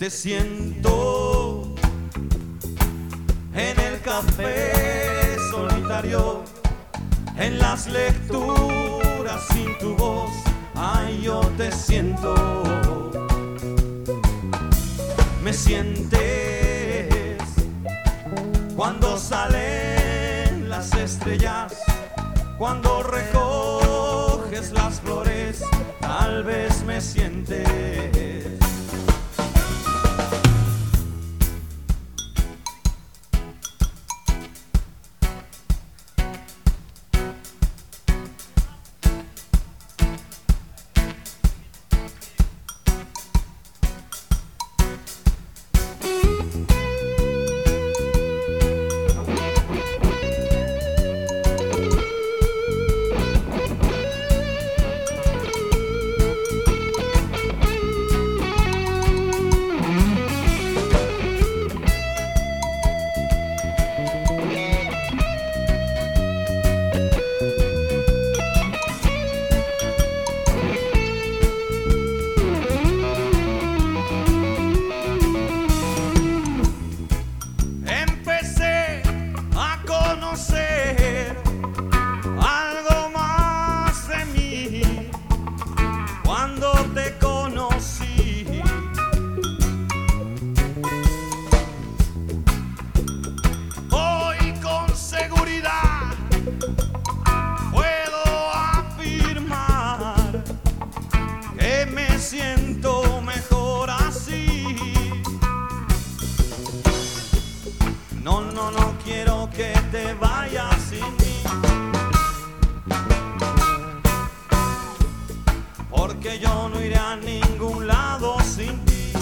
Te siento en el café solitario, en las lecturas sin tu voz. Ay, yo te siento. Me sientes cuando salen las estrellas, cuando recoges las flores. Tal vez me sientes. Algo más de mí cuando te conocí. Hoy con seguridad puedo afirmar que me siento mejor así. No, no, no quiero que te vayas sin mí, porque yo no iré a ningún lado sin ti.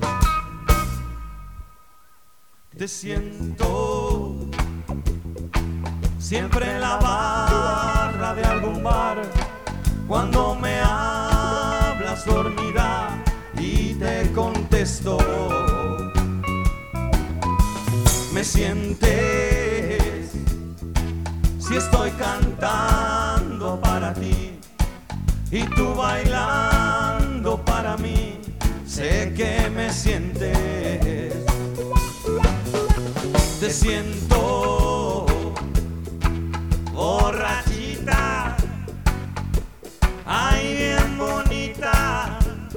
Te siento siempre en la barra de algún bar, cuando me hablas dormida y te contesto. Me sientes si estoy cantando para ti y tú bailando para mí. Sé que me sientes. Te siento borrachita, ay, bien bonita.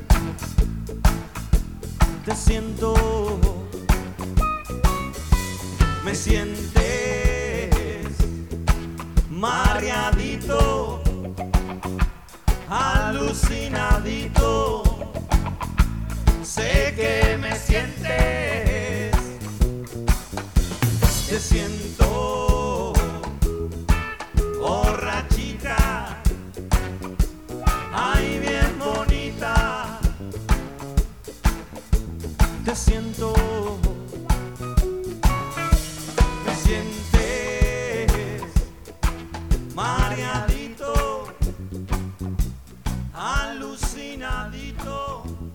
Te siento. Me sientes mareadito, alucinadito. Sé que me sientes. Te siento borrachita, ay, bien bonita. Te siento. Sientes mareadito, alucinadito.